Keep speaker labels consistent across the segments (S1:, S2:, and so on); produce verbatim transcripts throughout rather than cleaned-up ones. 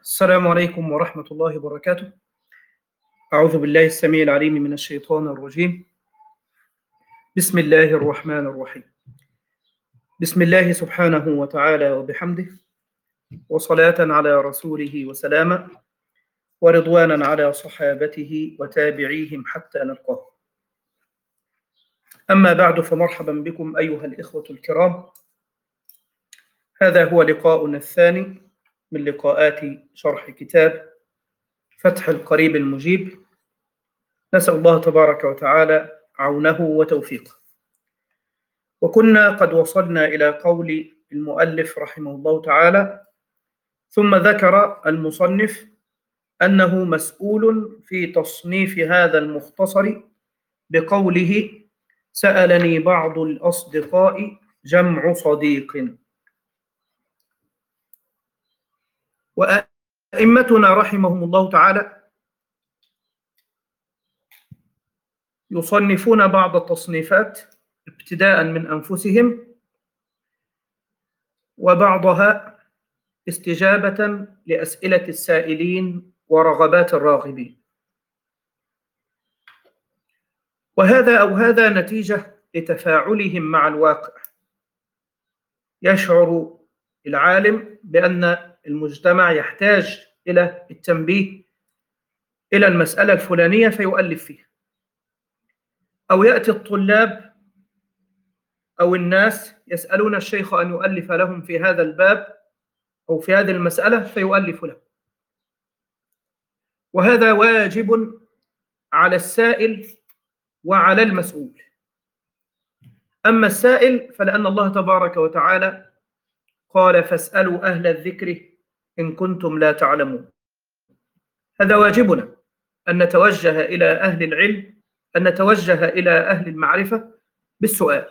S1: السلام عليكم ورحمة الله وبركاته. أعوذ بالله السميع العليم من الشيطان الرجيم. بسم الله الرحمن الرحيم. بسم الله سبحانه وتعالى وبحمده، وصلاة على رسوله وسلاما، ورضوانا على صحابته وتابعيهم حتى نلقاه. أما بعد، فمرحبا بكم أيها الإخوة الكرام. هذا هو لقاؤنا الثاني من لقاءات شرح كتاب فتح القريب المجيب. نسأل الله تبارك وتعالى عونه وتوفيقه. وكنا قد وصلنا إلى قول المؤلف رحمه الله تعالى: ثم ذكر المصنف أنه مسؤول في تصنيف هذا المختصر بقوله: سألني بعض الأصدقاء جمع صديق. وأئمتنا رحمهم الله تعالى يصنفون بعض التصنيفات ابتداء من أنفسهم، وبعضها استجابة لأسئلة السائلين ورغبات الراغبين. وهذا أو هذا نتيجة لتفاعلهم مع الواقع. يشعر العالم بأن المجتمع يحتاج إلى التنبيه إلى المسألة الفلانية فيؤلف فيها، أو يأتي الطلاب أو الناس يسألون الشيخ أن يؤلف لهم في هذا الباب أو في هذه المسألة فيؤلف له. وهذا واجب على السائل وعلى المسؤول. أما السائل فلأن الله تبارك وتعالى قال: فاسألوا أهل الذكر إن كنتم لا تعلمون. هذا واجبنا، أن نتوجه إلى أهل العلم، أن نتوجه إلى أهل المعرفة بالسؤال.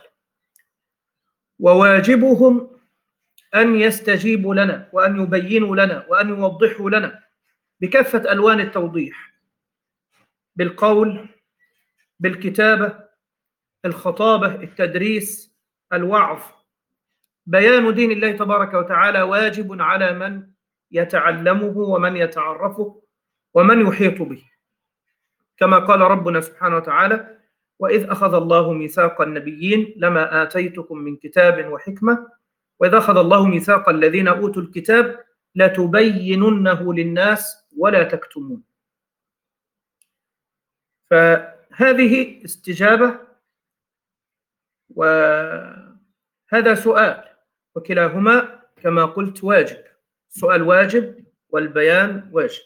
S1: وواجبهم أن يستجيبوا لنا وأن يبينوا لنا وأن يوضحوا لنا بكافة ألوان التوضيح، بالقول، بالكتابة، الخطابة، التدريس، الوعظ. بيان دين الله تبارك وتعالى واجب على من يتعلمه ومن يتعرفه ومن يحيط به، كما قال ربنا سبحانه وتعالى: وإذ أخذ الله ميثاق النبيين لما آتيتكم من كتاب وحكمة وإذ أخذ الله ميثاق الذين أوتوا الكتاب لتبيننه للناس ولا تكتمون. فهذه استجابة وهذا سؤال، وكلاهما كما قلت واجب. السؤال واجب والبيان واجب.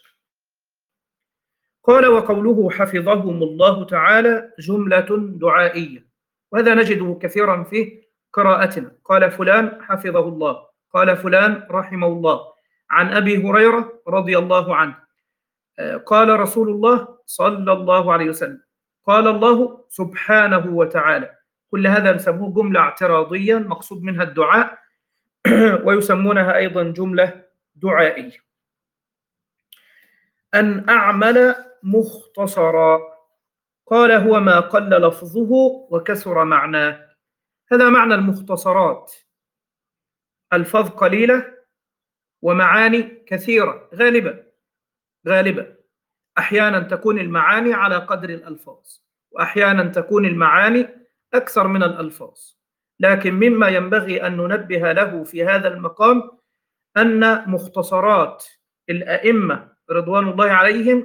S1: قال: وقوله حفظهم الله تعالى جملة دعائية، وهذا نجده كثيرا في قراءتنا. قال فلان حفظه الله، قال فلان رحمه الله، عن أبي هريرة رضي الله عنه، قال رسول الله صلى الله عليه وسلم، قال الله سبحانه وتعالى. كل هذا يسموه جملة اعتراضية مقصود منها الدعاء، ويسمونها أيضا جملة دعائية. أن أعمل مختصرا، قال: هو ما قل لفظه وكثر معناه. هذا معنى المختصرات: ألفاظ قليلة ومعاني كثيرة. غالبا غالبا أحيانا تكون المعاني على قدر الألفاظ، وأحيانا تكون المعاني أكثر من الألفاظ. لكن مما ينبغي أن ننبه له في هذا المقام أن مختصرات الأئمة رضوان الله عليهم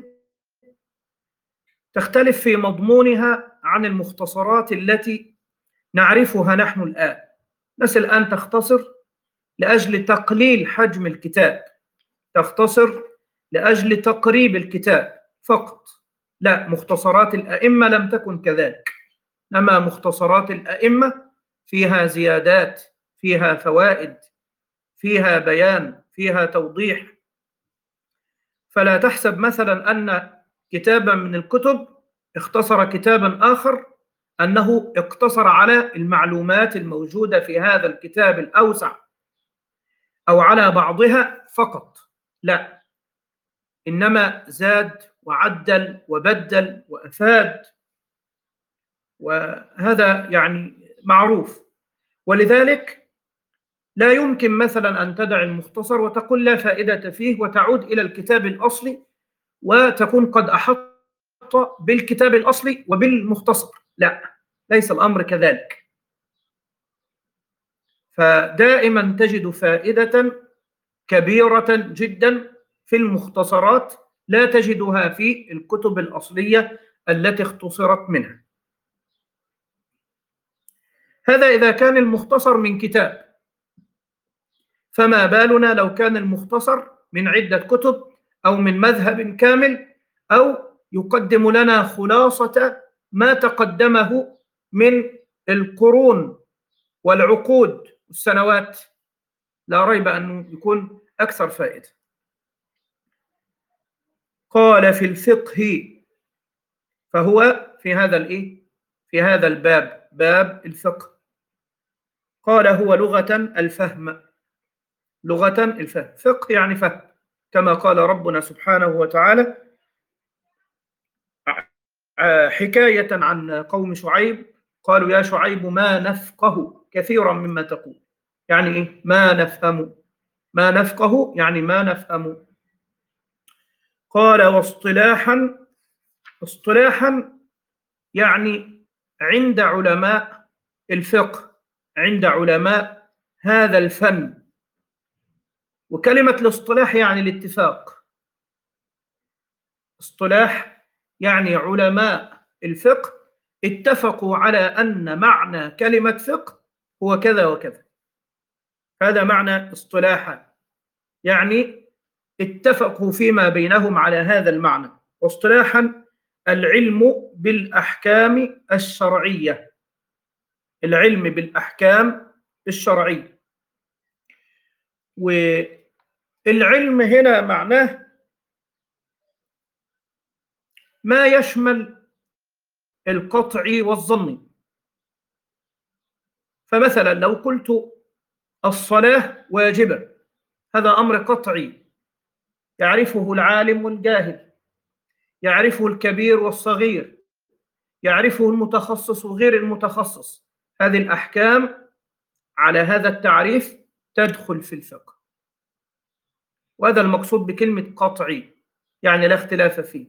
S1: تختلف في مضمونها عن المختصرات التي نعرفها نحن الآن. مثل أن تختصر لأجل تقليل حجم الكتاب، تختصر لأجل تقريب الكتاب فقط. لا، مختصرات الأئمة لم تكن كذلك. أما مختصرات الأئمة فيها زيادات، فيها فوائد، فيها بيان، فيها توضيح. فلا تحسب مثلا أن كتابا من الكتب اختصر كتابا آخر أنه اقتصر على المعلومات الموجودة في هذا الكتاب الأوسع أو على بعضها فقط. لا، إنما زاد وعدل وبدل وأفاد، وهذا يعني معروف. ولذلك لا يمكن مثلا أن تدع المختصر وتقول لا فائدة فيه وتعود إلى الكتاب الأصلي وتكون قد أحط بالكتاب الأصلي وبالمختصر. لا، ليس الأمر كذلك. فدائما تجد فائدة كبيرة جدا في المختصرات لا تجدها في الكتب الأصلية التي اختصرت منها. هذا إذا كان المختصر من كتاب، فما بالنا لو كان المختصر من عدة كتب أو من مذهب كامل، أو يقدم لنا خلاصة ما تقدمه من القرون والعقود والسنوات، لا ريب أنه يكون أكثر فائدة. قال في الفقه، فهو في هذا الإيه؟ في هذا الباب، باب الفقه. قال هو لغة الفهم، لغة الفهم، فقه يعني فهم، كما قال ربنا سبحانه وتعالى حكاية عن قوم شعيب، قالوا يا شعيب ما نفقه كثيرا مما تقول. يعني إيه؟ ما نفهم، ما نفقه يعني ما نفهم. قال واصطلاحا، اصطلاحا يعني عند علماء الفقه، عند علماء هذا الفن. وكلمة الاصطلاح يعني الاتفاق، اصطلاح يعني علماء الفقه اتفقوا على أن معنى كلمة فقه هو كذا وكذا. هذا معنى اصطلاحا، يعني اتفقوا فيما بينهم على هذا المعنى. واصطلاحا العلم بالأحكام الشرعية، العلم بالأحكام الشرعية. والعلم هنا معناه ما يشمل القطعي والظني. فمثلا لو قلت الصلاة واجبة، هذا أمر قطعي يعرفه العالم والجاهل، يعرفه الكبير والصغير، يعرفه المتخصص وغير المتخصص. هذه الأحكام على هذا التعريف تدخل في الفقه، وهذا المقصود بكلمة قطعي، يعني لا اختلاف فيه.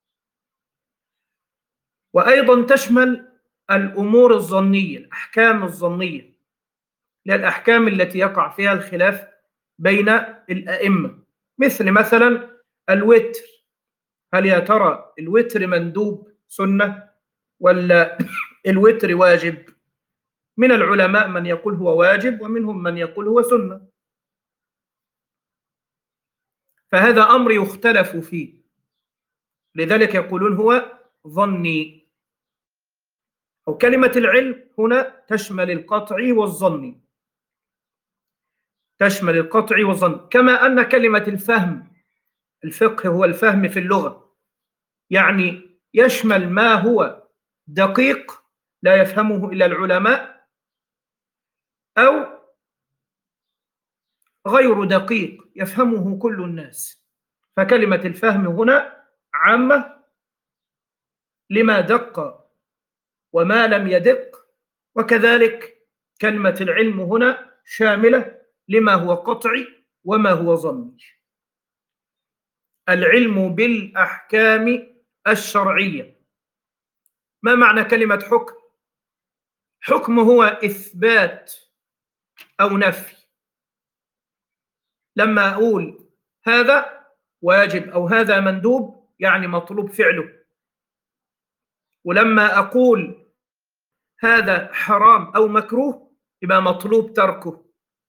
S1: وأيضا تشمل الأمور الظنية، الأحكام الظنية، للأحكام التي يقع فيها الخلاف بين الأئمة، مثل مثلا الوتر، هل يا ترى الوتر مندوب سنة ولا الوتر واجب؟ من العلماء من يقول هو واجب، ومنهم من يقول هو سنة. فهذا أمر يختلف فيه، لذلك يقولون هو ظني. أو كلمة العلم هنا تشمل القطعي والظني، تشمل القطعي والظني. كما أن كلمة الفهم، الفقه هو الفهم في اللغة، يعني يشمل ما هو دقيق لا يفهمه إلا العلماء، أو غير دقيق يفهمه كل الناس. فكلمة الفهم هنا عامة لما دق وما لم يدق، وكذلك كلمة العلم هنا شاملة لما هو قطعي وما هو ظني. العلم بالأحكام الشرعية. ما معنى كلمة حكم؟ حكم هو إثبات أو نفي. لما أقول هذا واجب أو هذا مندوب يعني مطلوب فعله، ولما أقول هذا حرام أو مكروه يبقى مطلوب تركه.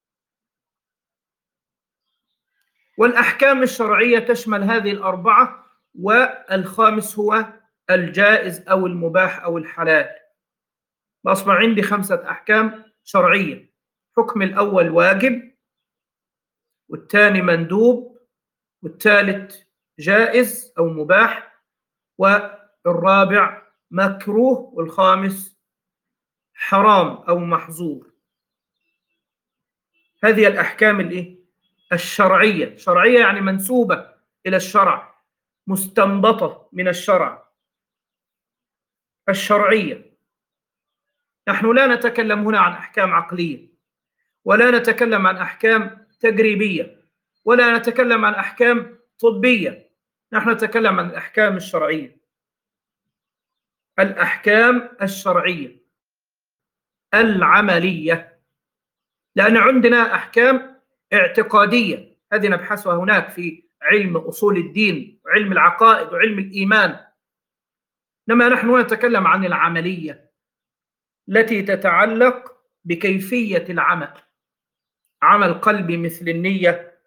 S1: والأحكام الشرعية تشمل هذه الأربعة، والخامس هو الجائز أو المباح أو الحلال. أصبح عندي خمسة أحكام شرعية: حكم الأول واجب، والثاني مندوب، والثالث جائز أو مباح، والرابع مكروه، والخامس حرام أو محظور. هذه الأحكام الإيه؟ الشرعية. شرعية يعني منسوبة إلى الشرع، مستنبطة من الشرع، الشرعية. نحن لا نتكلم هنا عن أحكام عقلية، ولا نتكلم عن أحكام تجريبية، ولا نتكلم عن أحكام طبية. نحن نتكلم عن الأحكام الشرعية، الأحكام الشرعية العملية، لأن عندنا أحكام اعتقادية، هذه نبحثها هناك في علم أصول الدين وعلم العقائد وعلم الإيمان. إنما نحن نتكلم عن العملية التي تتعلق بكيفية العمل، عمل قلبي مثل النية،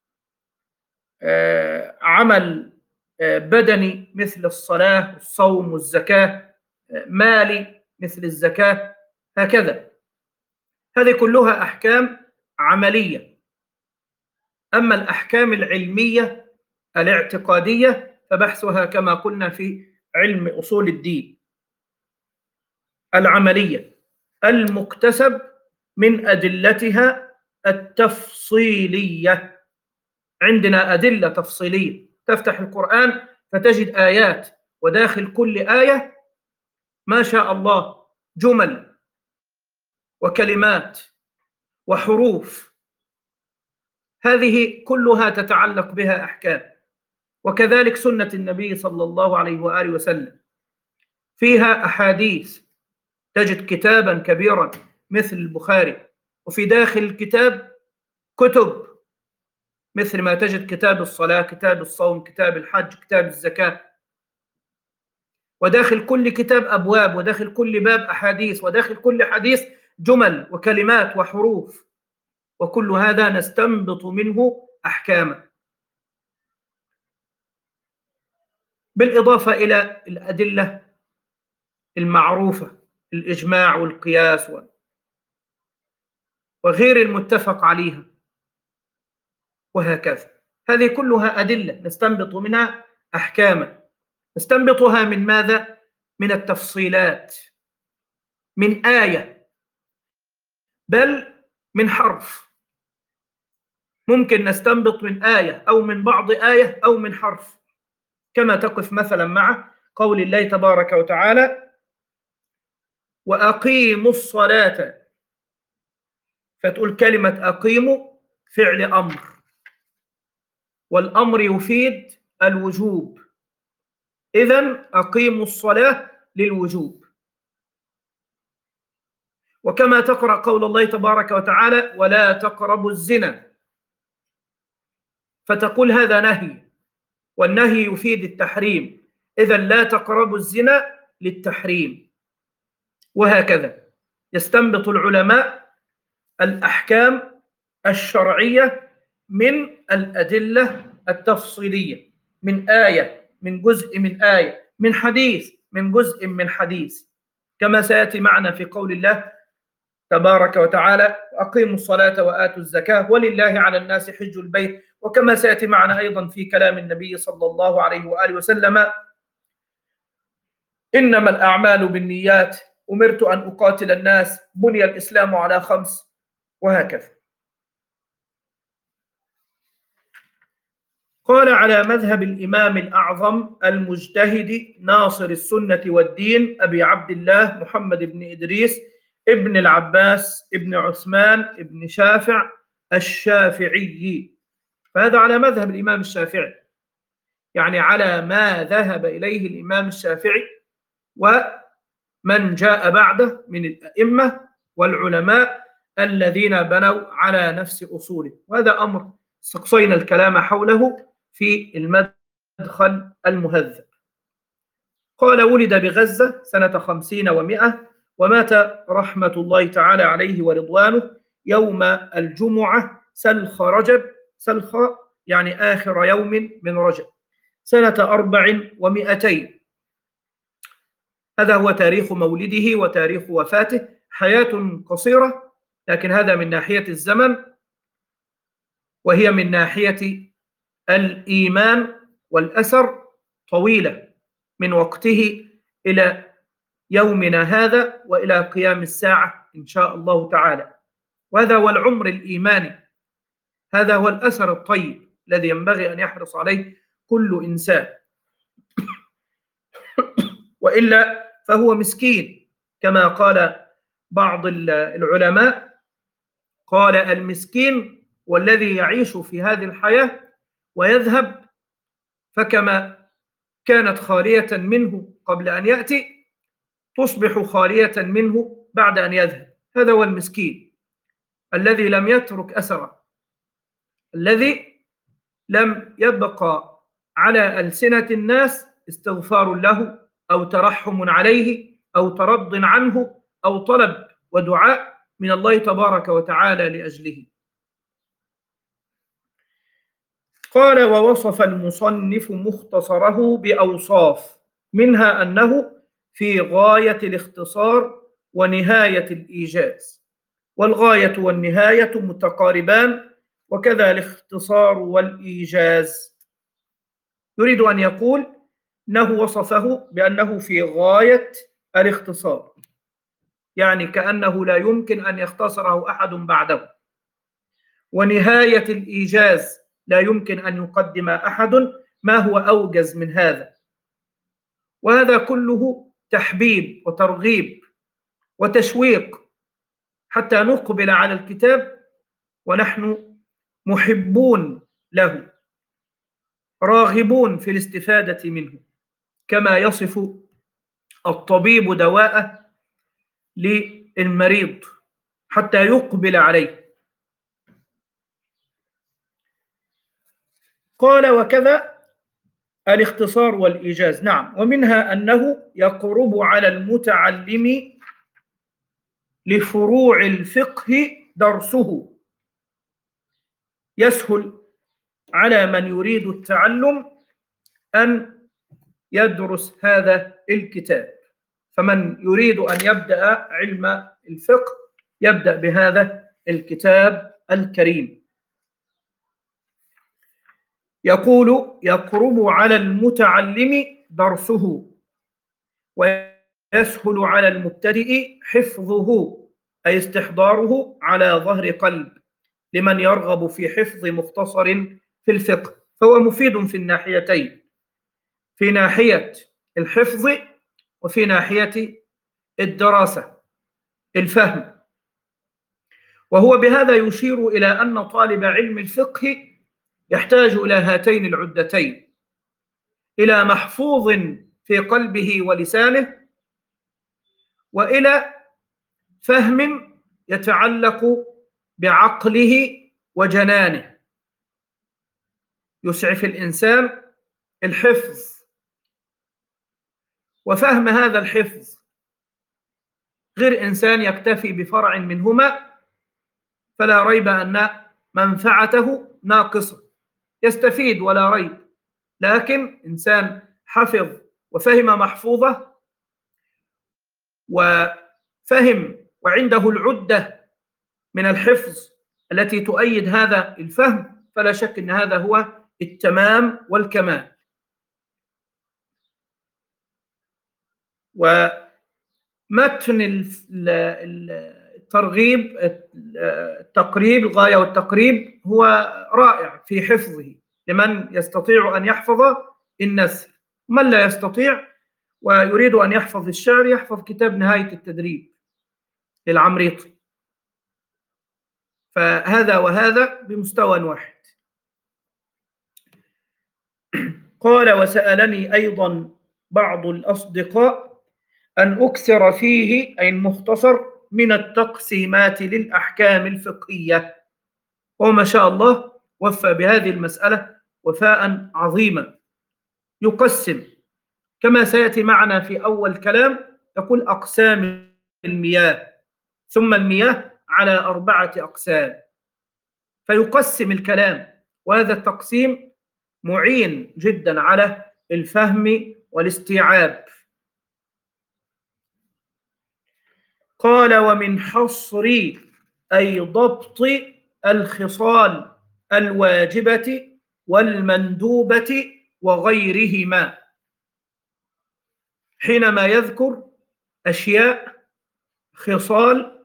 S1: عمل بدني مثل الصلاة والصوم والزكاة، مالي مثل الزكاة، هكذا. هذه كلها أحكام عملية. أما الأحكام العلمية الاعتقادية فبحثها كما قلنا في علم أصول الدين، العملية المكتسب من أدلتها التفصيلية. عندنا أدلة تفصيلية، تفتح القرآن فتجد آيات، وداخل كل آية ما شاء الله جمل وكلمات وحروف، هذه كلها تتعلق بها أحكام. وكذلك سنة النبي صلى الله عليه وآله وسلم فيها أحاديث، تجد كتابا كبيرا مثل البخاري، وفي داخل الكتاب كتب مثل ما تجد كتاب الصلاة، كتاب الصوم، كتاب الحج، كتاب الزكاة، وداخل كل كتاب أبواب، وداخل كل باب أحاديث، وداخل كل حديث جمل وكلمات وحروف، وكل هذا نستنبط منه أحكاما، بالإضافة إلى الأدلة المعروفة، الإجماع والقياس وغير المتفق عليها، وهكذا. هذه كلها أدلة نستنبط منها أحكاما. نستنبطها من ماذا؟ من التفصيلات، من آية، بل من حرف. ممكن نستنبط من آية أو من بعض آية أو من حرف، كما تقف مثلا مع قول الله تبارك وتعالى: وأقيموا الصلاة، فتقول كلمة أقيموا فعل أمر، والأمر يفيد الوجوب، إذن أقيموا الصلاة للوجوب. وكما تقرأ قول الله تبارك وتعالى: ولا تقربوا الزنا، فتقول هذا نهي، والنهي يفيد التحريم، إذن لا تقربوا الزنا للتحريم. وهكذا يستنبط العلماء الأحكام الشرعية من الأدلة التفصيلية، من آية، من جزء من آية، من حديث، من جزء من حديث، كما سيأتي معنا في قول الله تبارك وتعالى: أقيموا الصلاة وآتوا الزكاة ولله على الناس حج البيت، وكما سيأتي معنا أيضا في كلام النبي صلى الله عليه وآله وسلم: إنما الأعمال بالنيات، أمرت أن أقاتل الناس، بني الإسلام على خمس، وهكذا. قال: على مذهب الإمام الأعظم المجتهد ناصر السنة والدين أبي عبد الله محمد بن إدريس ابن العباس ابن عثمان ابن شافع الشافعي. فهذا على مذهب الإمام الشافعي، يعني على ما ذهب إليه الإمام الشافعي ومن جاء بعده من الأئمة والعلماء الذين بنوا على نفس أصوله. وهذا أمر استقصينا الكلام حوله في المدخل المهذب. قال: ولد بغزة سنة خمسين ومائة، ومات رحمة الله تعالى عليه ورضوانه يوم الجمعة سلخ رجب، سلخ يعني آخر يوم من رجب، سنة أربع ومائتين. هذا هو تاريخ مولده وتاريخ وفاته. حياة قصيرة، لكن هذا من ناحية الزمن، وهي من ناحية الإيمان والأثر طويلة، من وقته إلى يومنا هذا وإلى قيام الساعة إن شاء الله تعالى. وهذا هو العمر الإيماني، هذا هو الأثر الطيب الذي ينبغي أن يحرص عليه كل إنسان، وإلا فهو مسكين، كما قال بعض العلماء، قال المسكين والذي يعيش في هذه الحياة ويذهب، فكما كانت خالية منه قبل أن يأتي تصبح خالية منه بعد أن يذهب. هذا هو المسكين الذي لم يترك أثرا، الذي لم يبقى على ألسنة الناس استغفار له أو ترحم عليه أو ترض عنه أو طلب ودعاء من الله تبارك وتعالى لأجله. قال: ووصف المصنف مختصره بأوصاف، منها أنه في غاية الاختصار ونهاية الإيجاز، والغاية والنهاية متقاربان، وكذا الاختصار والإيجاز. يريد أن يقول أنه وصفه بأنه في غاية الاختصار، يعني كأنه لا يمكن أن يختصره أحد بعده، ونهاية الإيجاز لا يمكن أن يقدم أحد ما هو أوجز من هذا. وهذا كله تحبيب وترغيب وتشويق حتى نقبل على الكتاب ونحن محبون له، راغبون في الاستفادة منه، كما يصف الطبيب دواءه للمريض حتى يقبل عليه. قال: وكذا الاختصار والإيجاز. نعم، ومنها أنه يقرب على المتعلم لفروع الفقه درسه، يسهل على من يريد التعلم أن يدرس هذا الكتاب. فمن يريد أن يبدأ علم الفقه يبدأ بهذا الكتاب الكريم. يقول: يقرب على المتعلم درسه، ويسهل على المبتدئ حفظه، أي استحضاره على ظهر قلب، لمن يرغب في حفظ مختصر في الفقه. فهو مفيد في الناحيتين، في ناحية الحفظ وفي ناحية الدراسة، الفهم. وهو بهذا يشير إلى أن طالب علم الفقه يحتاج إلى هاتين العدتين: إلى محفوظ في قلبه ولسانه، وإلى فهم يتعلق بعقله وجنانه. يسعف الإنسان الحفظ وفهم هذا الحفظ، غير إنسان يكتفي بفرع منهما فلا ريب أن منفعته ناقصة، يستفيد ولا ريب، لكن إنسان حفظ وفهم محفوظة وفهم وعنده العدة من الحفظ التي تؤيد هذا الفهم، فلا شك أن هذا هو التمام والكمال. ومتن الترغيب التقريب الغاية والتقريب هو رائع في حفظه لمن يستطيع أن يحفظ النثر. من لا يستطيع ويريد أن يحفظ الشعر يحفظ كتاب نهاية التدريب للعمريطي، فهذا وهذا بمستوى واحد. قال: وسألني أيضا بعض الأصدقاء أن أكثر فيه، أي المختصر، من التقسيمات للأحكام الفقهية. وما شاء الله وفى بهذه المسألة وفاء عظيما، يقسم كما سيأتي معنا في أول كلام، يقول: أقسام المياه، ثم المياه على أربعة أقسام، فيقسم الكلام، وهذا التقسيم معين جدا على الفهم والاستيعاب. قال: ومن حصر، أي ضبط، الخصال الواجبة والمندوبة وغيرهما، حينما يذكر أشياء خصال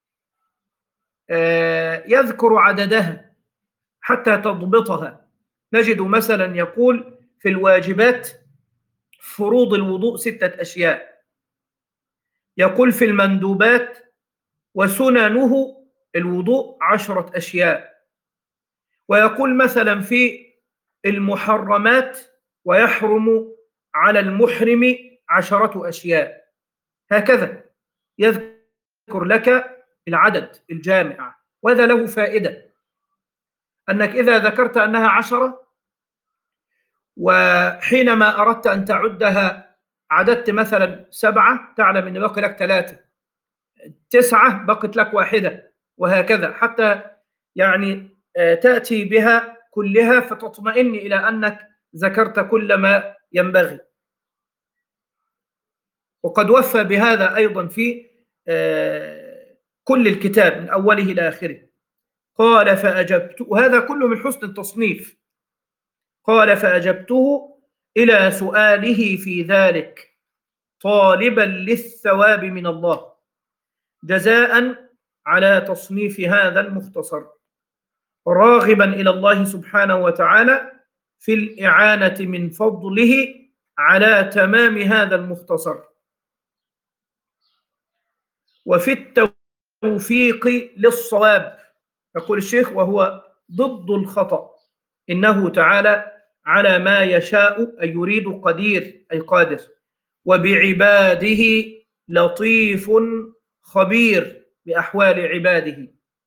S1: يذكر عددها حتى تضبطها. نجد مثلا يقول في الواجبات فروض الوضوء ستة أشياء، يقول في المندوبات وسننه الوضوء عشرة أشياء، ويقول مثلا في المحرمات ويحرم على المحرم عشرة أشياء، هكذا يذكر لك العدد الجامع. وهذا له فائدة، أنك إذا ذكرت أنها عشرة وحينما أردت أن تعدها عددت مثلا سبعة، تعلم أن بقي لك ثلاثة، تسعة بقت لك واحدة، وهكذا حتى يعني تأتي بها كلها فتطمئن إلى أنك ذكرت كل ما ينبغي. وقد وفى بهذا أيضا في كل الكتاب من أوله إلى آخره. قال فأجبت، وهذا كله من حسن التصنيف. قال فأجبته إلى سؤاله في ذلك طالبا للثواب من الله جزاء على تصنيف هذا المختصر، راغبا إلى الله سبحانه وتعالى في الإعانة من فضله على تمام هذا المختصر وفي التوفيق للصواب. يقول الشيخ وهو ضد الخطأ، إنه تعالى على ما يشاء أي يريد قدير أي قادر، وبعباده لطيف خبير بأحوال عباده.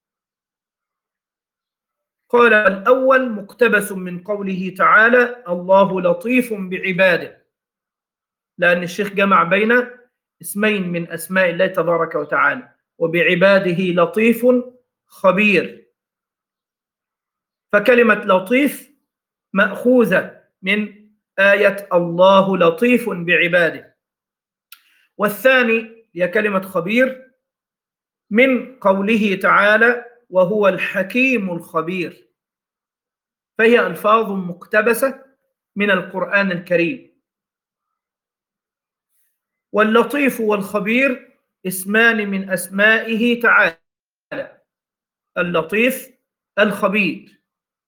S1: قال الأول مقتبس من قوله تعالى الله لطيف بعباده، لأن الشيخ جمع بين اسمين من أسماء الله تبارك وتعالى، وبعباده لطيف خبير، فكلمة لطيف مأخوذة من آية الله لطيف بعباده. والثاني هي كلمة خبير من قوله تعالى وهو الحكيم الخبير، فهي ألفاظ مقتبسة من القرآن الكريم. واللطيف والخبير اسمان من أسمائه تعالى، اللطيف الخبير.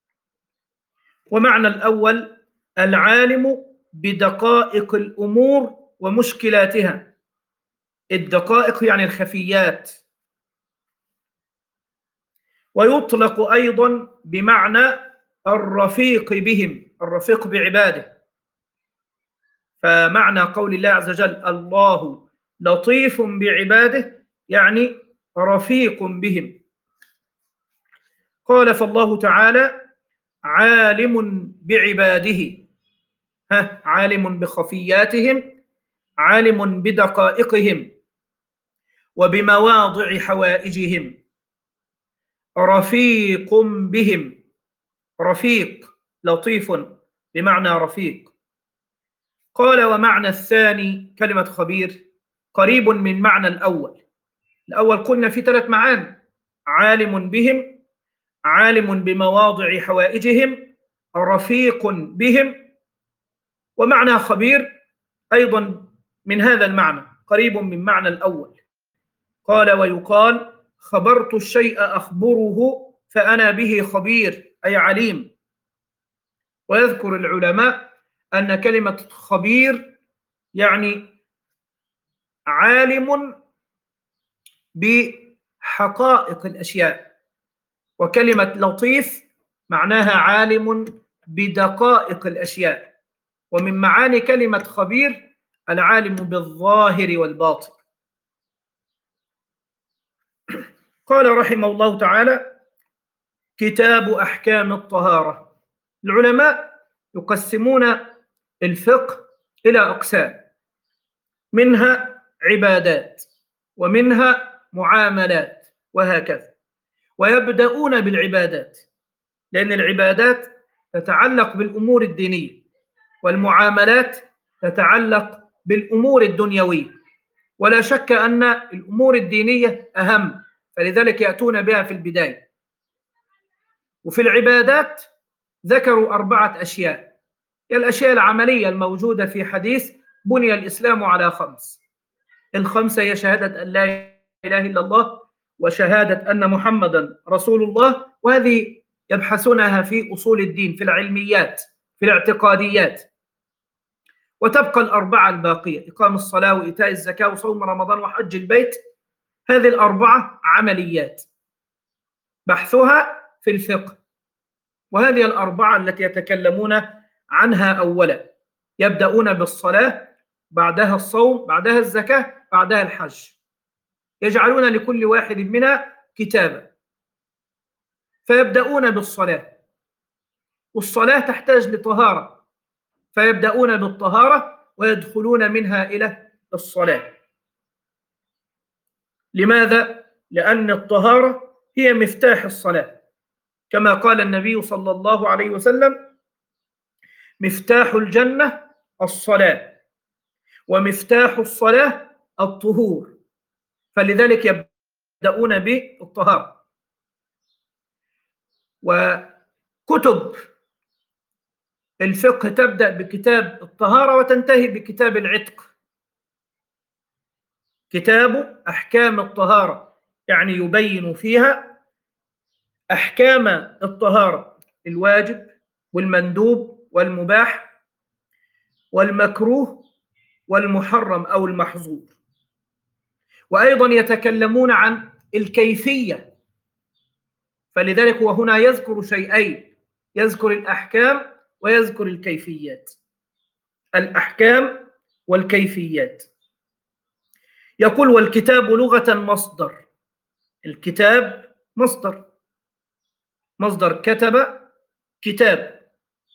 S1: ومعنى الأول العالم بدقائق الأمور ومشكلاتها، الدقائق يعني الخفيات. ويطلق أيضا بمعنى الرفيق بهم، الرفيق بعباده. فمعنى قول الله عز وجل الله لطيف بعباده يعني رفيق بهم. قال فالله تعالى عالم بعباده، ها عالم بخفياتهم، عالم بدقائقهم وبمواضع حوائجهم، رفيق بهم، رفيق لطيف بمعنى رفيق. قال ومعنى الثاني كلمة خبير قريب من معنى الأول. الأول قلنا في ثلاث معاني: عالم بهم، عالم بمواضع حوائجهم، رفيق بهم. ومعنى خبير أيضا من هذا المعنى قريب من معنى الأول. قال ويقال خبرت الشيء أخبره فأنا به خبير أي عليم. ويذكر العلماء أن كلمة خبير يعني عالم بحقائق الأشياء، وكلمة لطيف معناها عالم بدقائق الأشياء. ومن معاني كلمة خبير العالم بالظاهر والباطن. قال رحمه الله تعالى كتاب أحكام الطهارة. العلماء يقسمون الفقه إلى أقسام، منها عبادات ومنها معاملات وهكذا. ويبدأون بالعبادات لأن العبادات تتعلق بالأمور الدينية، والمعاملات تتعلق بالأمور الدنيوية، ولا شك أن الأمور الدينية أهم، فلذلك يأتون بها في البداية. وفي العبادات ذكروا أربعة أشياء، هي الأشياء العملية الموجودة في حديث بني الإسلام على خمس. الخمسة هي شهادة أن لا إله إلا الله وشهادة أن محمدا رسول الله، وهذه يبحثونها في أصول الدين في العلميات في الاعتقاديات. وتبقى الأربعة الباقية: إقام الصلاة وإيتاء الزكاة وصوم رمضان وحج البيت. هذه الأربعة عمليات. بحثها في الفقه. وهذه الأربعة التي يتكلمون عنها أولا، يبدأون بالصلاة، بعدها الصوم، بعدها الزكاة، بعدها الحج، يجعلون لكل واحد منها كتابا. فيبدأون بالصلاة، والصلاة تحتاج لطهارة، فيبدأون بالطهارة ويدخلون منها إلى الصلاة. لماذا؟ لأن الطهارة هي مفتاح الصلاة، كما قال النبي صلى الله عليه وسلم: مفتاح الجنة الصلاة، ومفتاح الصلاة الطهور. فلذلك يبدأون بالطهارة. وكتب الفقه تبدأ بكتاب الطهارة وتنتهي بكتاب العتق. كتاب أحكام الطهارة، يعني يبين فيها أحكام الطهارة، الواجب والمندوب والمباح والمكروه والمحرم أو المحظور. وأيضا يتكلمون عن الكيفية، فلذلك هو هنا يذكر شيئين، يذكر الأحكام ويذكر الكيفيات. الأحكام والكيفيات. يقول: والكتاب لغة مصدر. الكتاب مصدر، مصدر كتب كتاب،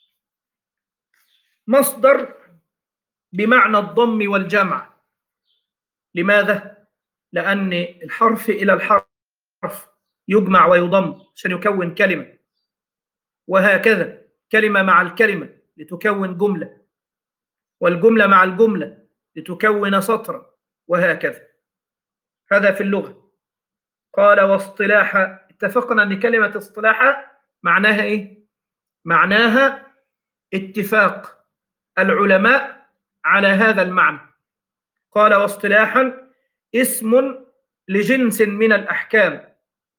S1: مصدر بمعنى الضم والجمع. لماذا؟ لأن الحرف إلى الحرف يجمع ويضم عشان يكون كلمة، وهكذا كلمة مع الكلمة لتكون جملة، والجملة مع الجملة لتكون سطرا، وهكذا. هذا في اللغة. قال: واصطلاحا. اتفقنا أن كلمة اصطلاحا معناها إيه؟ معناها اتفاق العلماء على هذا المعنى. قال: واصطلاحا اسم لجنس من الأحكام،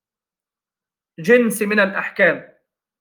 S1: جنس من الأحكام.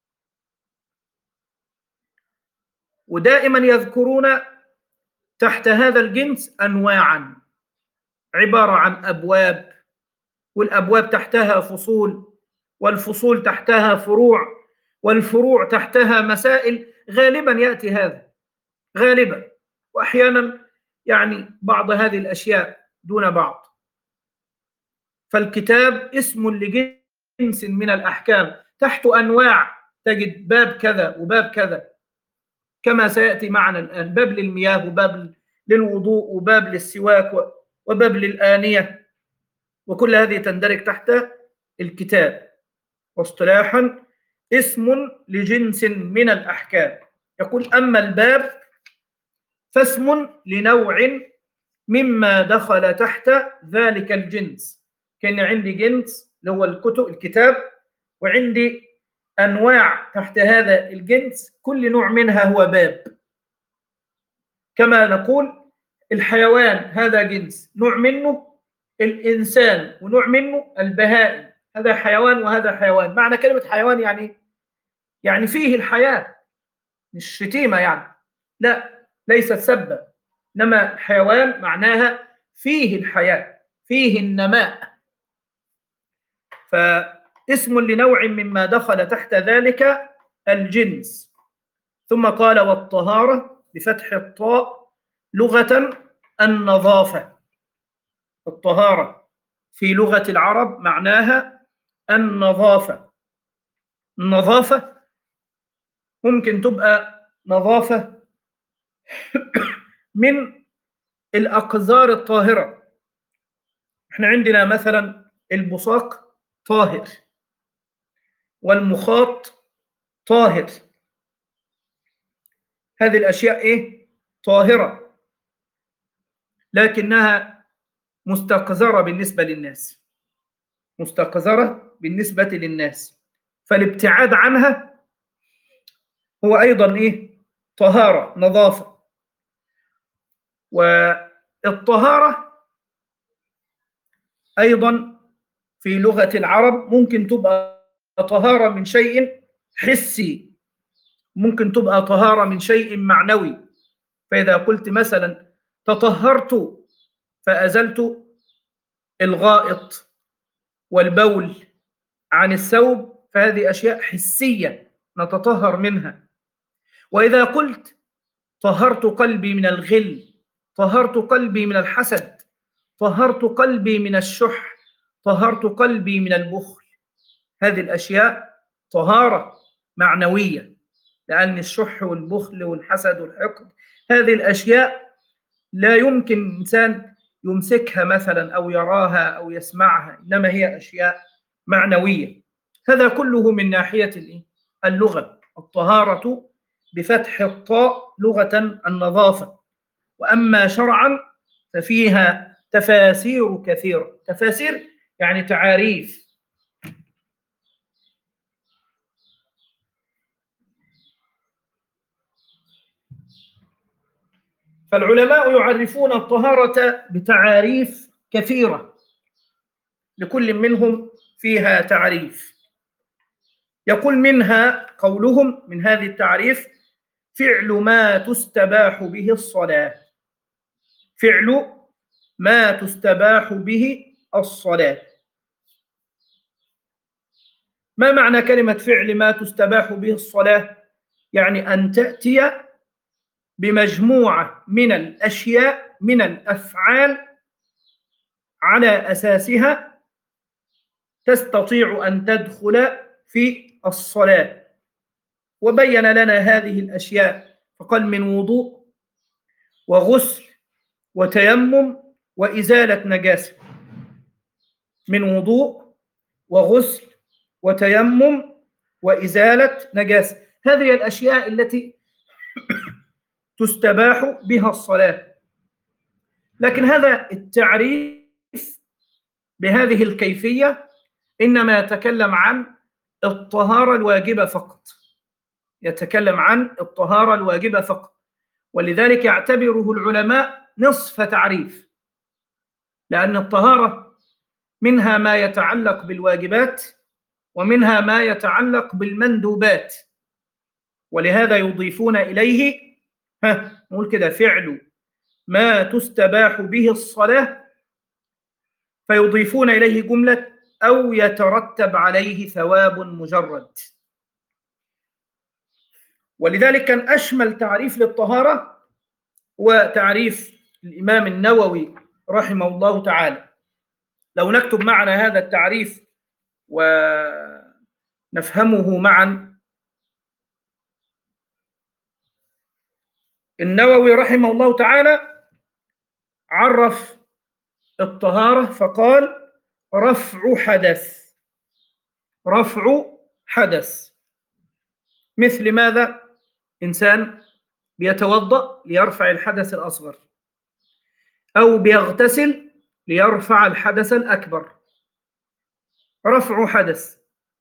S1: ودائما يذكرون تحت هذا الجنس أنواعا، عبارة عن أبواب، والأبواب تحتها فصول، والفصول تحتها فروع، والفروع تحتها مسائل. غالبا يأتي هذا، غالبا، وأحيانا يعني بعض هذه الأشياء دون بعض. فالكتاب اسم لجنس من الأحكام، تحت أنواع، تجد باب كذا وباب كذا، كما سيأتي معنا الآن: باب للمياه، وباب للوضوء، وباب للسواك، وباب للآنية، وكل هذه تندرج تحت الكتاب. واصطلاحا اسم لجنس من الأحكام. يقول: أما الباب فاسم لنوع مما دخل تحت ذلك الجنس. كان عندي جنس اللي هو الكتب الكتاب، وعندي أنواع تحت هذا الجنس، كل نوع منها هو باب. كما نقول الحيوان هذا جنس، نوع منه الإنسان، ونوع منه البهائم. هذا حيوان وهذا حيوان. معنى كلمة حيوان يعني يعني فيه الحياة، مش شتيمة يعني، لا، ليست سبة، إنما حيوان معناها فيه الحياة، فيه النماء. فاسم لنوع مما دخل تحت ذلك الجنس. ثم قال: والطهارة بفتح الطاء لغة النظافة. الطهارة في لغة العرب معناها النظافة. النظافة ممكن تبقى نظافة من الأقذار الطاهرة. احنا عندنا مثلا البصاق طاهر، والمخاط طاهر. هذه الأشياء إيه؟ طاهرة، لكنها مستقذرة بالنسبة للناس، مستقذرة بالنسبة للناس. فالابتعاد عنها هو أيضا إيه؟ طهارة، نظافة. والطهارة أيضا في لغة العرب ممكن تبقى طهارة من شيء حسي، ممكن تبقى طهارة من شيء معنوي. فإذا قلت مثلا تطهرت فأزلت الغائط والبول عن الثوب فهذه أشياء حسية نتطهر منها. وإذا قلت طهرت قلبي من الغل، طهرت قلبي من الحسد، طهرت قلبي من الشح، طهرت قلبي من البخل، هذه الأشياء طهارة معنوية، لأن الشح والبخل والحسد والحقد هذه الأشياء لا يمكن إنسان يمسكها مثلا أو يراها أو يسمعها، إنما هي أشياء معنوية. هذا كله من ناحية اللغة. الطهارة بفتح الطاء لغة النظافة، وأما شرعا ففيها تفاسير كثيرة. تفاسير يعني تعاريف. فالعلماء يعرفون الطهارة بتعاريف كثيرة، لكل منهم فيها تعريف. يقول منها قولهم من هذه التعريف: فعل ما تستباح به الصلاة. فعل ما تستباح به الصلاة. ما معنى كلمة فعل ما تستباح به الصلاة؟ يعني أن تأتي بمجموعة من الأشياء من الأفعال على أساسها تستطيع أن تدخل في الصلاة. وبين لنا هذه الأشياء فقال: من وضوء وغسل وتيمم وإزالة نجاسة. من وضوء وغسل وتيمم وإزالة نجاسة، هذه الأشياء التي تستباح بها الصلاة. لكن هذا التعريف بهذه الكيفية إنما يتكلم عن الطهارة الواجبة فقط، يتكلم عن الطهارة الواجبة فقط، ولذلك يعتبره العلماء نصف تعريف، لأن الطهارة منها ما يتعلق بالواجبات ومنها ما يتعلق بالمندوبات، ولهذا يضيفون إليه ها نقول كده فعل ما تستباح به الصلاة، فيضيفون إليه جملة أو يترتب عليه ثواب مجرد. ولذلك كان أشمل تعريف للطهارة هو تعريف الإمام النووي رحمه الله تعالى. لو نكتب معنا هذا التعريف ونفهمه معا. النووي رحمه الله تعالى عرف الطهارة فقال: رفع حدث. رفع حدث مثل ماذا؟ إنسان بيتوضأ ليرفع الحدث الأصغر، أو بيغتسل ليرفع الحدث الأكبر، رفع حدث.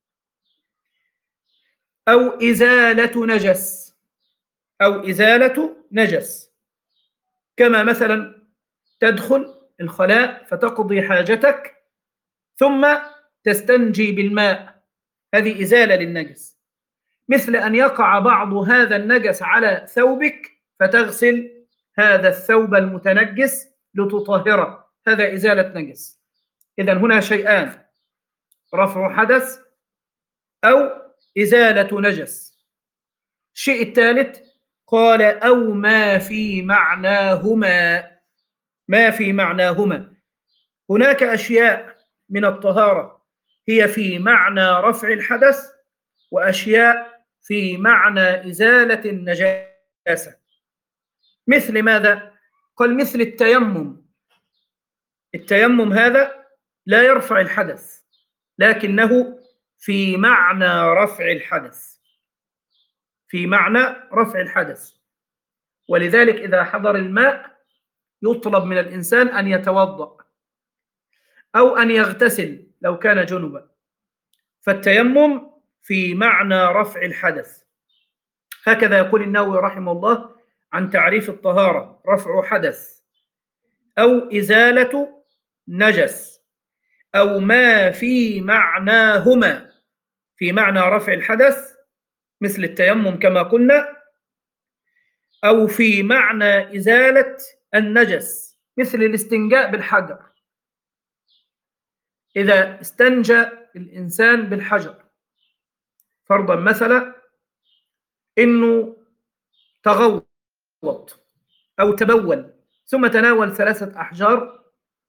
S1: أو إزالة نجس، أو إزالة نجس، كما مثلا تدخل الخلاء فتقضي حاجتك ثم تستنجي بالماء، هذه إزالة للنجس. مثل أن يقع بعض هذا النجس على ثوبك فتغسل هذا الثوب المتنجس لتطهره، هذا إزالة نجس. إذن هنا شيئان: رفع حدث أو إزالة نجس. الشيء الثالث قال: أو ما في معناهما. ما في معناهما، هناك أشياء من الطهارة هي في معنى رفع الحدث، وأشياء في معنى إزالة النجاسة. مثل ماذا؟ قال: مثل التيمم. التيمم هذا لا يرفع الحدث، لكنه في معنى رفع الحدث، في معنى رفع الحدث. ولذلك إذا حضر الماء يطلب من الإنسان أن يتوضأ أو أن يغتسل لو كان جنبا، فالتيمم في معنى رفع الحدث. هكذا يقول النووي رحمه الله عن تعريف الطهارة: رفع حدث أو إزالة نجس أو ما في معناهما، في معنى رفع الحدث مثل التيمم كما قلنا، أو في معنى إزالة النجس مثل الاستنجاء بالحجر. إذا استنجى الإنسان بالحجر، فرضا مثلا إنه تغوط أو تبول ثم تناول ثلاثة أحجار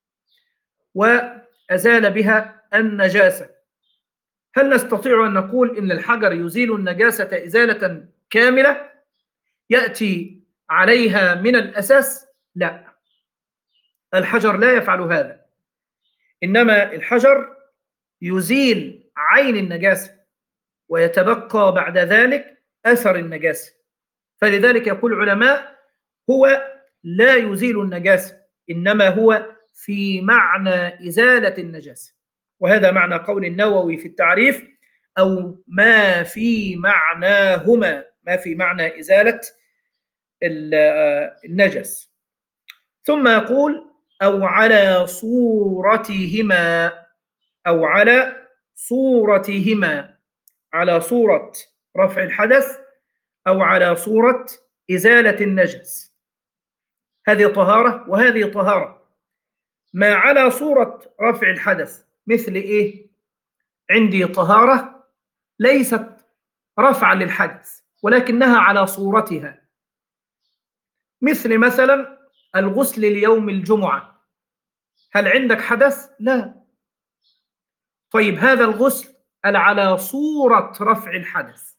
S1: وأزال بها النجاسة، هل نستطيع أن نقول إن الحجر يزيل النجاسة إزالة كاملة يأتي عليها من الأساس؟ لا، الحجر لا يفعل هذا، إنما الحجر يزيل عين النجاسة ويتبقى بعد ذلك أثر النجاسة، فلذلك يقول العلماء هو لا يزيل النجاسة، إنما هو في معنى إزالة النجاسة، وهذا معنى قول النووي في التعريف: أو ما في معناهما، ما في معنى إزالة النجس. ثم يقول: أو على صورتهما، أو على صورتهما، على صورة رفع الحدث أو على صورة إزالة النجس، هذه طهارة وهذه طهارة. ما على صورة رفع الحدث مثل إيه؟ عندي طهارة ليست رفعا للحدث ولكنها على صورتها، مثل مثلا الغسل ليوم الجمعة، هل عندك حدث؟ لا. طيب هذا الغسل على صورة رفع الحدث،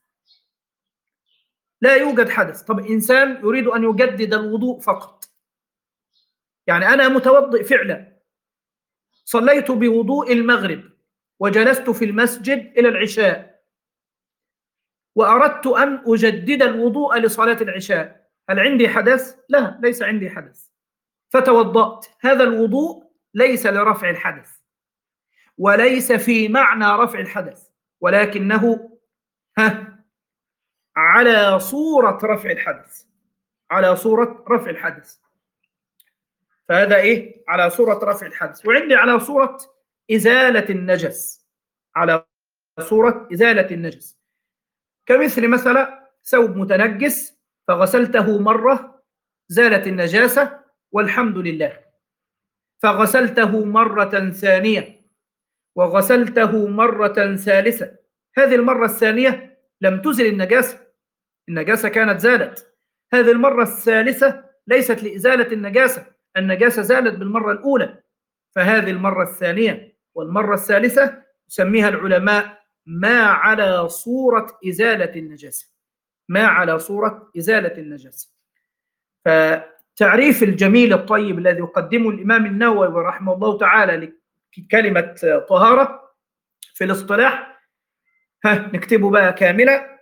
S1: لا يوجد حدث. طب إنسان يريد أن يجدد الوضوء فقط، يعني أنا متوضئ فعلا، صليت بوضوء المغرب وجلست في المسجد إلى العشاء وأردت أن أجدد الوضوء لصلاة العشاء، هل عندي حدث؟ لا، ليس عندي حدث، فتوضأت، هذا الوضوء ليس لرفع الحدث وليس في معنى رفع الحدث، ولكنه ها على صورة رفع الحدث، على صورة رفع الحدث، فهذا إيه؟ على صورة رفع الحدث. وعندي على صورة إزالة النجس، على صورة إزالة النجس، كمثل مثلا ثوب متنجس فغسلته مرة زالت النجاسة والحمد لله، فغسلته مرة ثانية وغسلته مرة ثالثة، هذه المرة الثانية لم تزل النجاسة، النجاسة كانت زالت، هذه المرة الثالثة ليست لإزالة النجاسة، النجاسة زالت بالمرة الأولى، فهذه المرة الثانية والمرة الثالثة يسميها العلماء ما على صورة إزالة النجاسة، ما على صورة إزالة النجاسة. فتعريف الجميل الطيب الذي يقدمه الإمام النووي رحمه الله تعالى لكلمة طهارة في الاصطلاح، ها نكتبه بقى كاملة: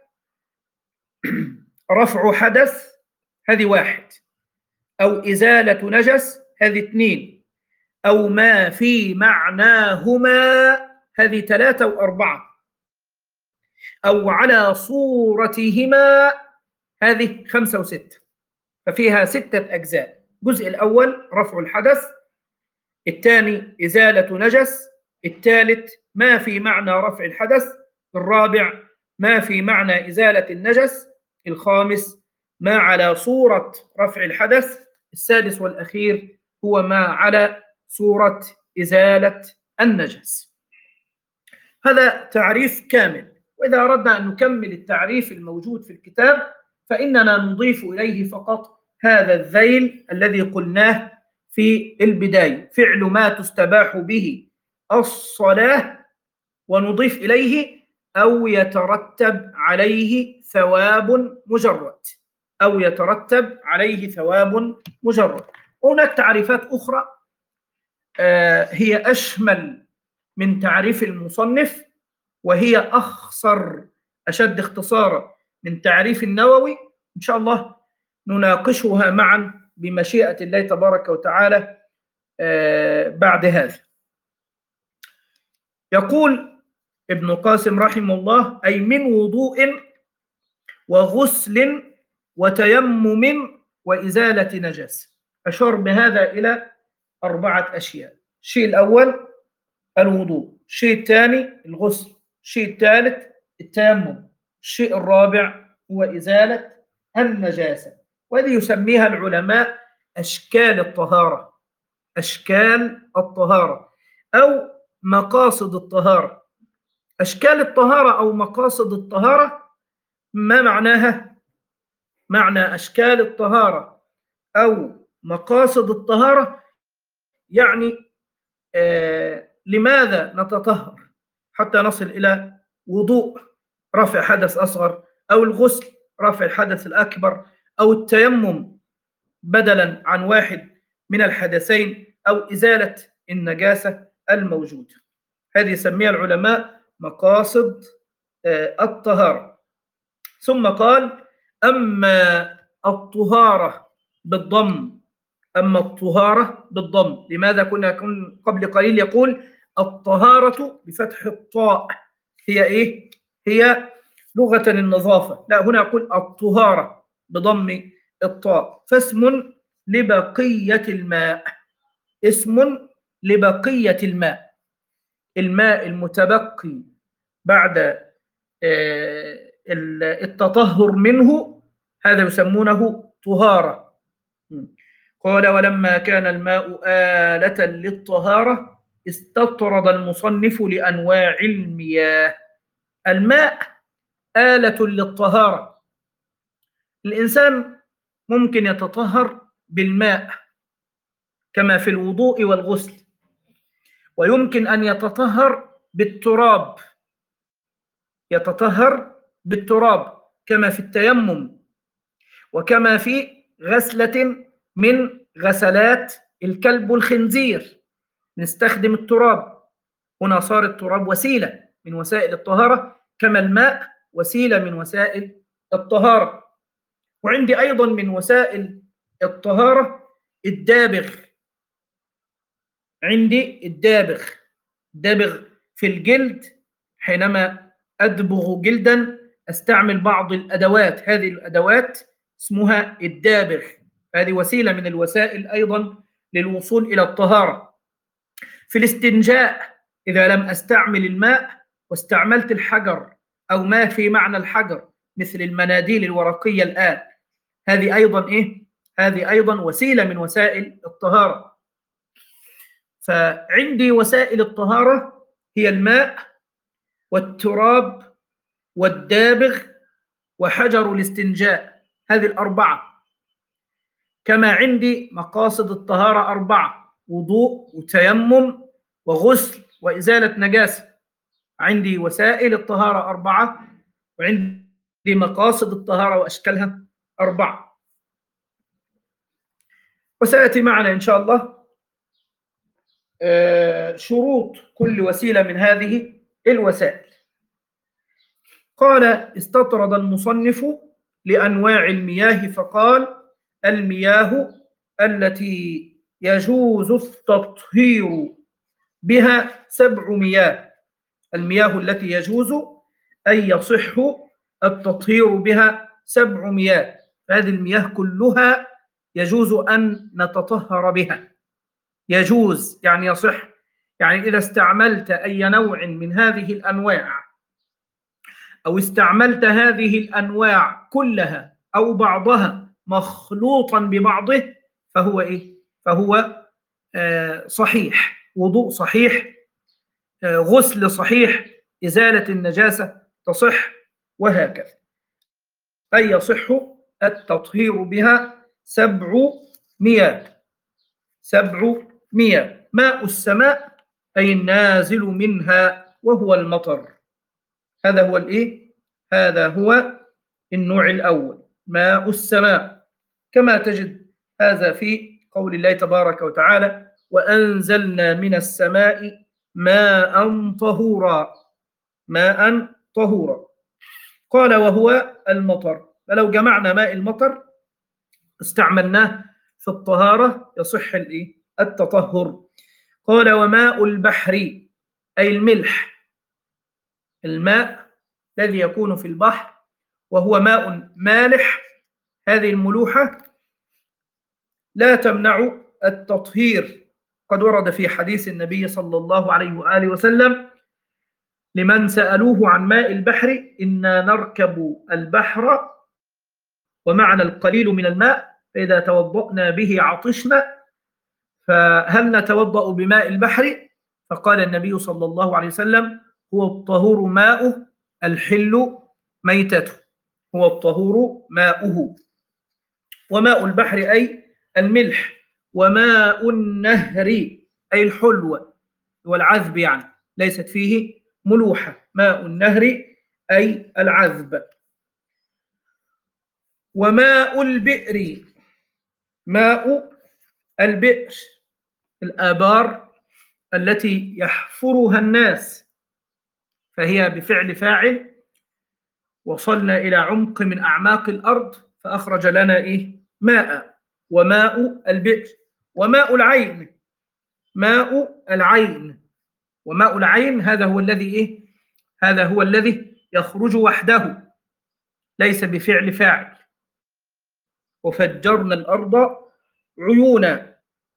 S1: رفع حدث هذه واحد، أو إزالة نجس هذه اثنين، أو ما في معناهما هذه ثلاثة وأربعة، أو على صورتهما هذه خمسة وستة، ففيها ستة أجزاء: الجزء الأول رفع الحدث، الثاني إزالة نجس، الثالث ما في معنى رفع الحدث، الرابع ما في معنى إزالة النجس، الخامس ما على صورة رفع الحدث، السادس والأخير هو ما على صورة إزالة النجس. هذا تعريف كامل، وإذا أردنا أن نكمل التعريف الموجود في الكتاب فإننا نضيف إليه فقط هذا الذيل الذي قلناه في البداية: فعل ما تستباح به الصلاة، ونضيف إليه أو يترتب عليه ثواب مجرد، أو يترتب عليه ثواب مجرد. هناك تعريفات أخرى هي أشمل من تعريف المصنف، وهي أخصر أشد اختصارا من تعريف النووي، إن شاء الله نناقشها معا بمشيئة الله تبارك وتعالى بعد هذا. يقول ابن قاسم رحمه الله: أي من وضوء وغسل وتيمم وإزالة نجاسة. أشار بهذا إلى أربعة أشياء: الشيء الأول الوضوء، الشيء الثاني الغسل، الشيء الثالث التيمم، الشيء الرابع هو إزالة النجاسة، وهذه يسميها العلماء أشكال الطهارة، أشكال الطهارة، أو مقاصد الطهارة. أشكال الطهارة أو مقاصد الطهارة، ما معناها؟ معنى أشكال الطهارة أو مقاصد الطهارة يعني آه لماذا نتطهر حتى نصل إلى وضوء رفع حدث أصغر، أو الغسل رفع الحدث الأكبر، أو التيمم بدلا عن واحد من الحدثين، أو إزالة النجاسة الموجودة. هذه يسميها العلماء مقاصد الطهارة. ثم قال: أما الطهارة بالضم أما الطهارة بالضم لماذا كنا قبل قليل يقول الطهارة بفتح الطاء هي إيه؟ هي لغة النظافة. لا، هنا يقول الطهارة بضم الطاء، فاسم لبقية الماء، اسم لبقية الماء، الماء المتبقي بعد التطهر منه، هذا يسمونه طهارة. قال: ولما كان الماء آلة للطهارة استطرد المصنف لأنواع المياه. الماء آلة للطهارة. الإنسان ممكن يتطهر بالماء كما في الوضوء والغسل، ويمكن أن يتطهر بالتراب، يتطهر بالتراب كما في التيمم، وكما في غسلة من غسلات الكلب والخنزير نستخدم التراب. هنا صار التراب وسيلة من وسائل الطهارة كما الماء وسيلة من وسائل الطهارة. وعندي أيضا من وسائل الطهارة الدابغ. عندي الدابغ، الدابغ في الجلد، حينما أدبغ جلدا أستعمل بعض الأدوات، هذه الأدوات اسمها الدابغ. هذه وسيلة من الوسائل أيضا للوصول إلى الطهارة. في الاستنجاء إذا لم أستعمل الماء واستعملت الحجر أو ما في معنى الحجر مثل المناديل الورقية الآن، هذه أيضا إيه؟ هذه أيضا وسيلة من وسائل الطهارة. فعندي وسائل الطهارة هي الماء والتراب والدابغ وحجر الاستنجاء، هذه الأربعة. كما عندي مقاصد الطهارة أربعة: وضوء وتيمم وغسل وإزالة نجاسة. عندي وسائل الطهارة أربعة، وعندي مقاصد الطهارة وأشكالها أربعة. وسيأتي معنا إن شاء الله شروط كل وسيلة من هذه الوسائل. قال: استطرد المصنف لأنواع المياه فقال: المياه التي يجوز التطهير بها سبع مياه. المياه التي يجوز أن يصح التطهير بها سبع مياه. هذه المياه كلها يجوز أن نتطهر بها. يجوز يعني يصح، يعني إذا استعملت أي نوع من هذه الأنواع أو استعملت هذه الأنواع كلها أو بعضها مخلوطا ببعضه فهو إيه؟ فهو آه صحيح، وضوء صحيح، آه غسل صحيح، إزالة النجاسة تصح، وهكذا. أي يصح التطهير بها سبع مياه. سبع مياه: ماء السماء أي النازل منها وهو المطر. هذا هو الإيه؟ هذا هو النوع الأول، ماء السماء، كما تجد هذا في قول الله تبارك وتعالى: وأنزلنا من السماء ماء طهورا، ماء طهورا. قال: وهو المطر. فلو جمعنا ماء المطر استعملناه في الطهارة يصح التطهر. قال: وماء البحر أي الملح، الماء الذي يكون في البحر وهو ماء مالح. هذه الملوحة لا تمنع التطهير. قد ورد في حديث النبي صلى الله عليه وآله وسلم لمن سألوه عن ماء البحر: إنا نركب البحر ومعنا القليل من الماء فإذا توضأنا به عطشنا، فهل نتوضأ بماء البحر؟ فقال النبي صلى الله عليه وسلم: هو الطهور ماؤه الحل ميتته. هو الطهور ماؤه. وماء البحر أي الملح، وماء النهر أي الحلو والعذب، يعني ليست فيه ملوحة. ماء النهر أي العذب. وماء البئر، ماء البئر الآبار التي يحفرها الناس، فهي بفعل فاعل. وصلنا إلى عمق من أعماق الأرض فأخرج لنا إيه؟ ماء. وماء البئر. وماء العين، ماء العين. وماء العين هذا هو الذي إيه؟ هذا هو الذي يخرج وحده، ليس بفعل فاعل. وفجرنا الأرض عيونا.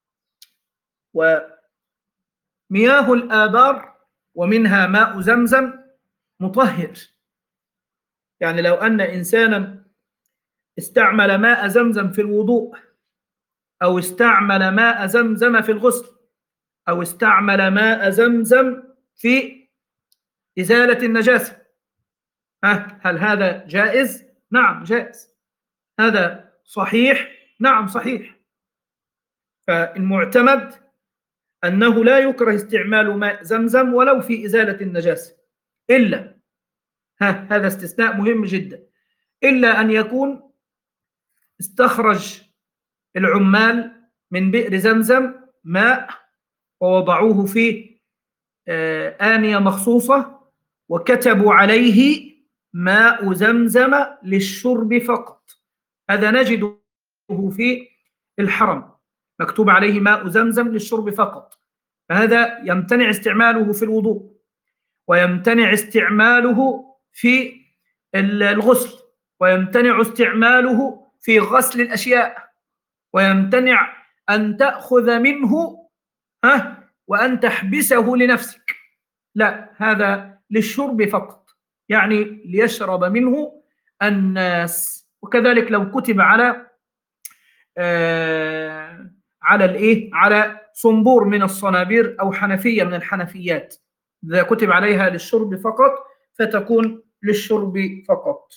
S1: ومياه الآبار ومنها ماء زمزم مطهر. يعني لو أن إنسانا استعمل ماء زمزم في الوضوء، أو استعمل ماء زمزم في الغسل، أو استعمل ماء زمزم في إزالة النجاسة، ها هل هذا جائز؟ نعم جائز. هذا صحيح؟ نعم صحيح. فالمعتمد أنه لا يكره استعمال ماء زمزم ولو في إزالة النجاسة، إلا ها هذا استثناء مهم جدا، إلا أن يكون استخرج العمال من بئر زمزم ماء ووضعوه في آنية مخصوصة وكتبوا عليه ماء زمزم للشرب فقط. هذا نجده في الحرم مكتوب عليه ماء زمزم للشرب فقط. فهذا يمتنع استعماله في الوضوء، ويمتنع استعماله في الغسل، ويمتنع استعماله في غسل الأشياء، ويمتنع أن تأخذ منه ها وأن تحبسه لنفسك. لا، هذا للشرب فقط، يعني ليشرب منه الناس. وكذلك لو كتب على آه على الايه على صنبور من الصنابير او حنفيه من الحنفيات، اذا كتب عليها للشرب فقط فتكون للشرب فقط.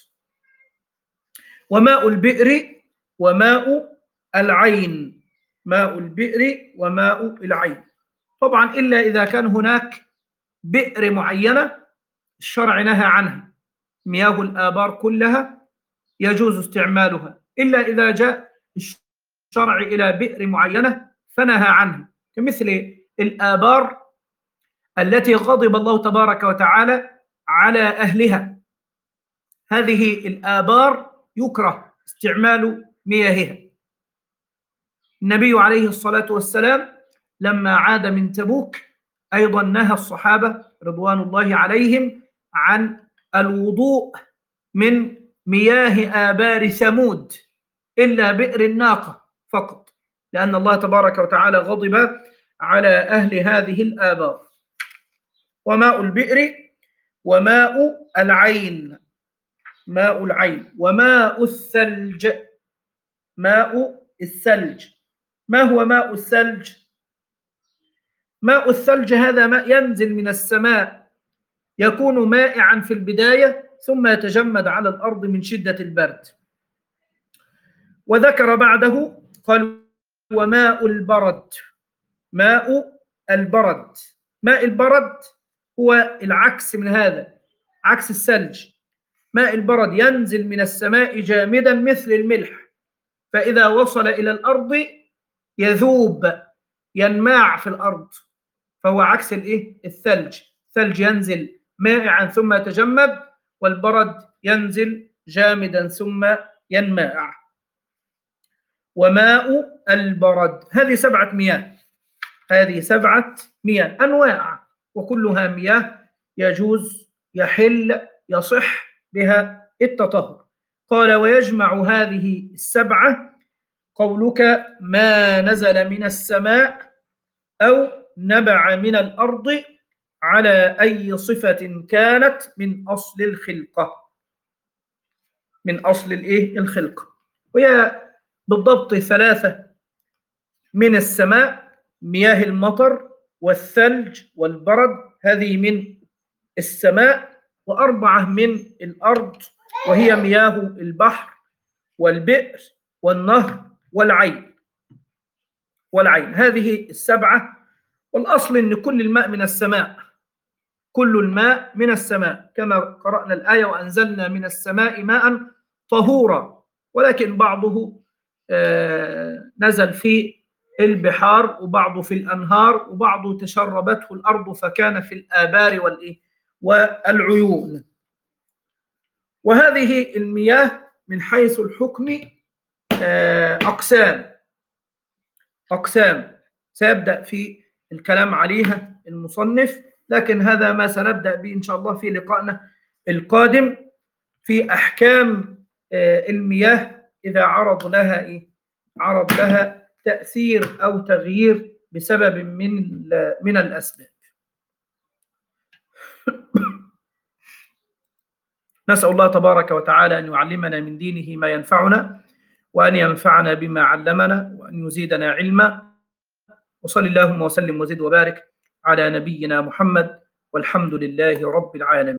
S1: وماء البئر وماء العين، ماء البئر وماء العين. طبعا الا اذا كان هناك بئر معينه الشرع نهى عنها، مياه الآبار كلها يجوز استعمالها، إلا إذا جاء الشرع إلى بئر معينة فنهى عنها، كمثل الآبار التي غضب الله تبارك وتعالى على أهلها. هذه الآبار يكره استعمال مياهها. النبي عليه الصلاة والسلام لما عاد من تبوك أيضا نهى الصحابة رضوان الله عليهم عن الوضوء من مياه آبار ثمود إلا بئر الناقة فقط، لأن الله تبارك وتعالى غضب على أهل هذه الآبار. وماء البئر وماء العين، ماء العين. وماء الثلج، ماء الثلج. ما هو ماء الثلج؟ ماء الثلج هذا ماء ينزل من السماء، يكون مائعا في البداية ثم يتجمد على الأرض من شدة البرد. وذكر بعده قال: وماء البرد، ماء البرد. ماء البرد هو العكس من هذا، عكس الثلج. ماء البرد ينزل من السماء جامدا مثل الملح، فإذا وصل إلى الأرض يذوب، ينماع في الأرض، فهو عكس الإيه؟ الثلج. الثلج ينزل مائعا ثم يتجمد، والبرد ينزل جامدا ثم ينماع. وماء البرد، هذه سبعة مياه، هذه سبعة مياه أنواع، وكلها مياه يجوز يحل يصح بها التطهر. قال: ويجمع هذه السبعة قولك: ما نزل من السماء أو نبع من الأرض على أي صفة كانت من أصل الخلقة، من أصل الإيه؟ الخلقة. وهي بالضبط ثلاثة: من السماء مياه المطر والثلج والبرد، هذه من السماء، وأربعة من الأرض، وهي مياه البحر والبئر والنهر والعين والعين هذه السبعة. والأصل أن كل الماء من السماء، كل الماء من السماء، كما قرأنا الآية وأنزلنا من السماء ماء طهورا، ولكن بعضه آه نزل في البحار، وبعضه في الأنهار، وبعضه تشربته الأرض فكان في الآبار والإيه والعيون. وهذه المياه من حيث الحكم آه أقسام أقسام سيبدأ في الكلام عليها المصنف، لكن هذا ما سنبدأ به إن شاء الله في لقائنا القادم في أحكام المياه إذا عرض لها إيه؟ عرض لها تأثير أو تغيير بسبب من من الأسباب. نسأل الله تبارك وتعالى أن يعلمنا من دينه ما ينفعنا، وأن ينفعنا بما علمنا، وأن يزيدنا علما. وصلى اللهم وسلم وزد وبارك على نبينا محمد، والحمد لله رب العالمين.